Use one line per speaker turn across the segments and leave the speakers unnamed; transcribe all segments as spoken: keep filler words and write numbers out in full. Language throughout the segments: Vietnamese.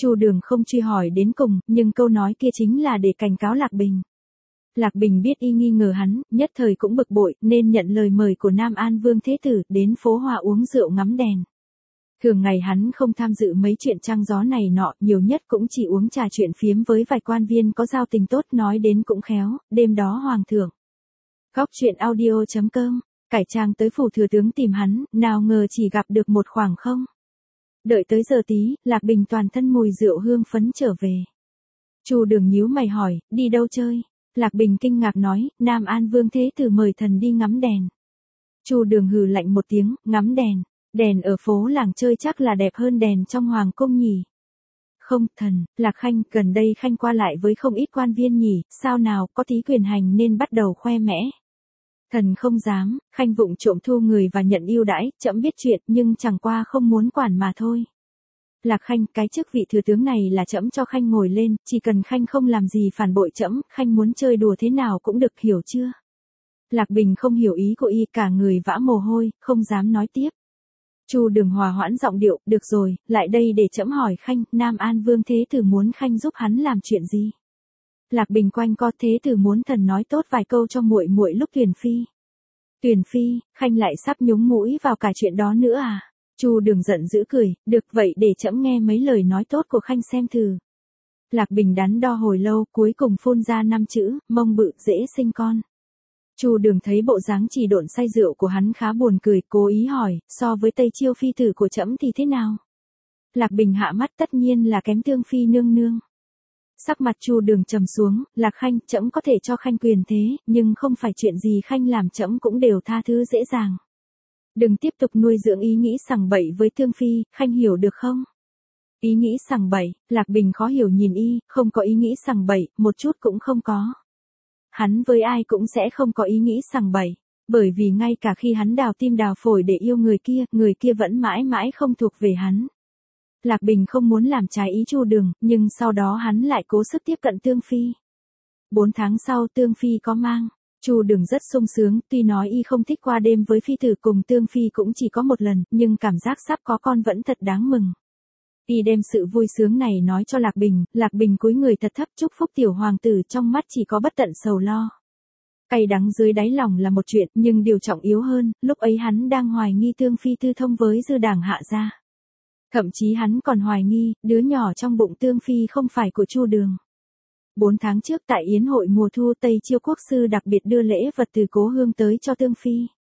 Chu Đường không truy hỏi đến cùng, nhưng câu nói kia chính là để cảnh cáo Lạc Bình. Lạc Bình biết y nghi ngờ hắn, nhất thời cũng bực bội, nên nhận lời mời của Nam An Vương Thế Tử, đến phố Hoa uống rượu ngắm đèn. Thường ngày hắn không tham dự mấy chuyện trăng gió này nọ, nhiều nhất cũng chỉ uống trà chuyện phiếm với vài quan viên có giao tình tốt, nói đến cũng khéo, đêm đó hoàng thượng. Góc truyện audio chấm com, cải trang tới phủ thừa tướng tìm hắn, nào ngờ chỉ gặp được một khoảng không. Đợi tới giờ tí, Lạc Bình toàn thân mùi rượu hương phấn trở về. Chu Đường nhíu mày hỏi, đi đâu chơi? Lạc Bình kinh ngạc nói, Nam An Vương Thế Tử mời thần đi ngắm đèn. Chu Đường hừ lạnh một tiếng, ngắm đèn. Đèn ở phố làng chơi chắc là đẹp hơn đèn trong hoàng cung nhỉ. Không, thần, Lạc Khanh, gần đây Khanh qua lại với không ít quan viên nhỉ, sao nào, có tí quyền hành nên bắt đầu khoe mẽ. Thần không dám, Khanh vụng trộm thu người và nhận ưu đãi, trẫm biết chuyện nhưng chẳng qua không muốn quản mà thôi. Lạc Khanh, cái chức vị thừa tướng này là trẫm cho Khanh ngồi lên, chỉ cần Khanh không làm gì phản bội trẫm, Khanh muốn chơi đùa thế nào cũng được, hiểu chưa? Lạc Bình không hiểu ý của y, cả người vã mồ hôi, không dám nói tiếp. Chu Đường hòa hoãn giọng điệu, được rồi, lại đây để trẫm hỏi Khanh, Nam An Vương Thế Tử muốn Khanh giúp hắn làm chuyện gì? Lạc Bình quanh co, Thế Tử muốn thần nói tốt vài câu cho muội muội lúc tuyển phi. Tuyển phi, Khanh lại sắp nhúng mũi vào cả chuyện đó nữa à? Chu Đường giận dữ cười, được vậy để trẫm nghe mấy lời nói tốt của Khanh xem thử. Lạc Bình đắn đo hồi lâu, cuối cùng phun ra năm chữ, mông bự dễ sinh con. Chu Đường thấy bộ dáng chỉ độn say rượu của hắn khá buồn cười, cố ý hỏi, so với Tây Chiêu phi tử của trẫm thì thế nào? Lạc Bình hạ mắt, tất nhiên là kém Tương phi nương nương. Sắc mặt Chu Đường trầm xuống, Lạc Khanh, trẫm có thể cho Khanh quyền thế, nhưng không phải chuyện gì Khanh làm trẫm cũng đều tha thứ dễ dàng. Đừng tiếp tục nuôi dưỡng ý nghĩ sằng bậy với Tương phi, Khanh hiểu được không? Ý nghĩ sằng bậy, Lạc Bình khó hiểu nhìn y, không có ý nghĩ sằng bậy, một chút cũng không có. Hắn với ai cũng sẽ không có ý nghĩ sằng bậy, bởi vì ngay cả khi hắn đào tim đào phổi để yêu người kia, người kia vẫn mãi mãi không thuộc về hắn. Lạc Bình không muốn làm trái ý Chu Đường, nhưng sau đó hắn lại cố sức tiếp cận Tương phi. Bốn tháng sau Tương phi có mang. Chu Đường rất sung sướng, tuy nói y không thích qua đêm với phi tử cùng Tương phi cũng chỉ có một lần, nhưng cảm giác sắp có con vẫn thật đáng mừng. Y đem sự vui sướng này nói cho Lạc Bình, Lạc Bình cúi người thật thấp chúc phúc tiểu hoàng tử, trong mắt chỉ có bất tận sầu lo. Cay đắng dưới đáy lòng là một chuyện, nhưng điều trọng yếu hơn, lúc ấy hắn đang hoài nghi Tương phi tư thông với dư đảng Hạ gia. Thậm chí hắn còn hoài nghi, đứa nhỏ trong bụng Tương phi không phải của Chu Đường. Bốn tháng trước tại yến hội mùa thu, Tây Chiêu quốc sư đặc biệt đưa lễ vật từ Cố Hương tới cho Tương phi.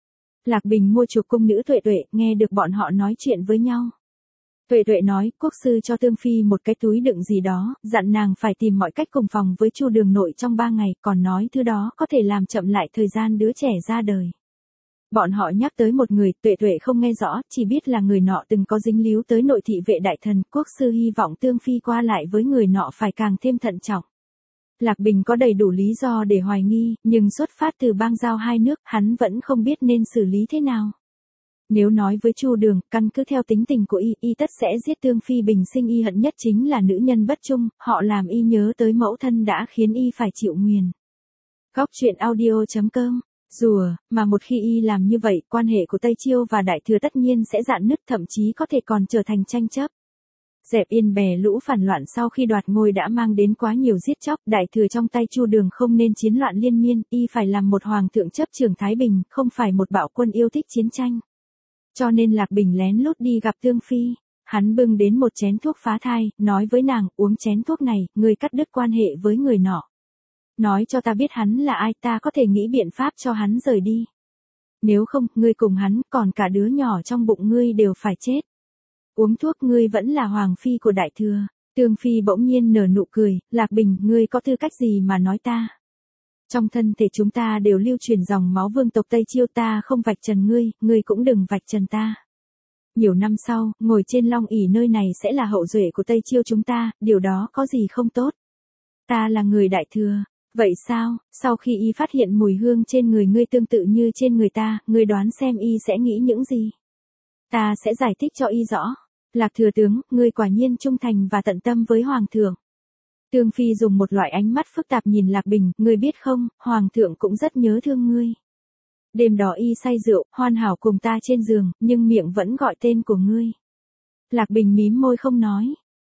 Lạc Bình mua chuộc cung nữ Tuệ Tuệ, nghe được bọn họ nói chuyện với nhau. Tuệ Tuệ nói, quốc sư cho Tương phi một cái túi đựng gì đó, dặn nàng phải tìm mọi cách cùng phòng với Chu Đường nội trong ba ngày, còn nói thứ đó có thể làm chậm lại thời gian đứa trẻ ra đời. Bọn họ nhắc tới một người, Tuệ Tuệ không nghe rõ, chỉ biết là người nọ từng có dính líu tới nội thị vệ đại thần, quốc sư hy vọng Tương phi qua lại với người nọ phải càng thêm thận trọng. Lạc Bình có đầy đủ lý do để hoài nghi, nhưng xuất phát từ bang giao hai nước, hắn vẫn không biết nên xử lý thế nào. Nếu nói với Chu Đường, căn cứ theo tính tình của y, y tất sẽ giết Tương phi, bình sinh y hận nhất chính là nữ nhân bất trung, họ làm y nhớ tới mẫu thân đã khiến y phải chịu nguyền. Góc truyện audio chấm com. Rùa, mà một khi y làm như vậy, quan hệ của Tây Chiêu và Đại Thừa tất nhiên sẽ rạn nứt, thậm chí có thể còn trở thành tranh chấp. Dẹp yên bè lũ phản loạn sau khi đoạt ngôi đã mang đến quá nhiều giết chóc, Đại Thừa trong tay Chu Đường không nên chiến loạn liên miên, y phải làm một hoàng thượng chấp trường thái bình, không phải một bạo quân yêu thích chiến tranh. Cho nên Lạc Bình lén lút đi gặp Tương phi, hắn bưng đến một chén thuốc phá thai, nói với nàng, uống chén thuốc này, ngươi cắt đứt quan hệ với người nọ. Nói cho ta biết hắn là ai, ta có thể nghĩ biện pháp cho hắn rời đi. Nếu không, ngươi cùng hắn, còn cả đứa nhỏ trong bụng ngươi đều phải chết. Uống thuốc, ngươi vẫn là hoàng phi của Đại Thừa. Tương phi bỗng nhiên nở nụ cười, Lạc Bình, ngươi có tư cách gì mà nói ta? Trong thân thể chúng ta đều lưu truyền dòng máu vương tộc Tây Chiêu, ta không vạch trần ngươi, ngươi cũng đừng vạch trần ta. Nhiều năm sau, ngồi trên long ỷ nơi này sẽ là hậu duệ của Tây Chiêu chúng ta, điều đó có gì không tốt? Ta là người Đại Thừa. Vậy sao, sau khi y phát hiện mùi hương trên người ngươi tương tự như trên người ta, ngươi đoán xem y sẽ nghĩ những gì? Ta sẽ giải thích cho y rõ. Lạc thừa tướng, ngươi quả nhiên trung thành và tận tâm với hoàng thượng. Tương phi dùng một loại ánh mắt phức tạp nhìn Lạc Bình, ngươi biết không, hoàng thượng cũng rất nhớ thương ngươi. Đêm đó y say rượu, hoàn hảo cùng ta trên giường, nhưng miệng vẫn gọi tên của ngươi. Lạc Bình mím môi không nói.